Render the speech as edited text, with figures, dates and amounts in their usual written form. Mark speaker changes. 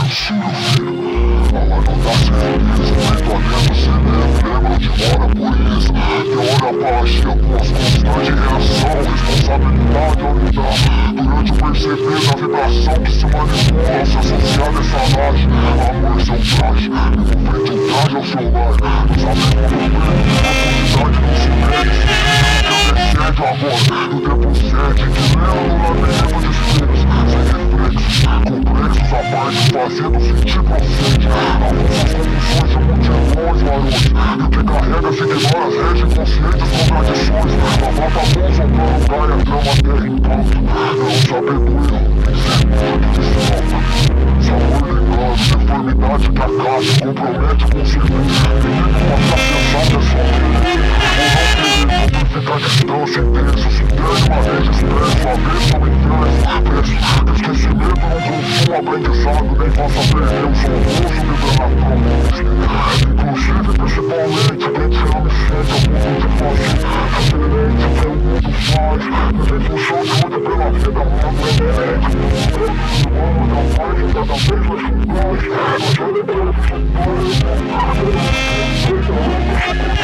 Speaker 1: censura, filho. Ela não dá certeza, feito alento se lembra onde mora por isso. Tem hora baixa, algumas constantes de reação, responsabilidade ao lidar. Durante o perceber da vibração que se manipula, se associar dessa laje. Amor, seu traje, envolvente o traje ao seu lar. Nos amigos do preto, profundidade não se mede. Excede o amor, o tempo cede, que leva no labirinto de espelhos. Sem reflexos, complexos à parte, fazendo sentir procede. Avulsas convulsões de multidões, varões. E o que carrega se ignora as redes inconscientes contradições. Lavata a mãos ao plano cai, a trama terra em pranto. Não sabedoria, sabor ligado, deformidade que acaba, compromete com o circuito. Menino, uma sensação é só querer ou não querer. Ficar distância intenso, se perde uma vez expresso, avesso ao inverso, preço. Esquecimento não consuma aprendizado, nem faça perder o seu rosto vibrando a prova. Inclusive, principalmente, quem te ama e sente ao ponto de fazer diferente o que o mundo faz. Mas em função de luta pela vida, o mundo é inerente. O mundo da paz é cada vez mais fugaz. Mas eu lembro que sou pai,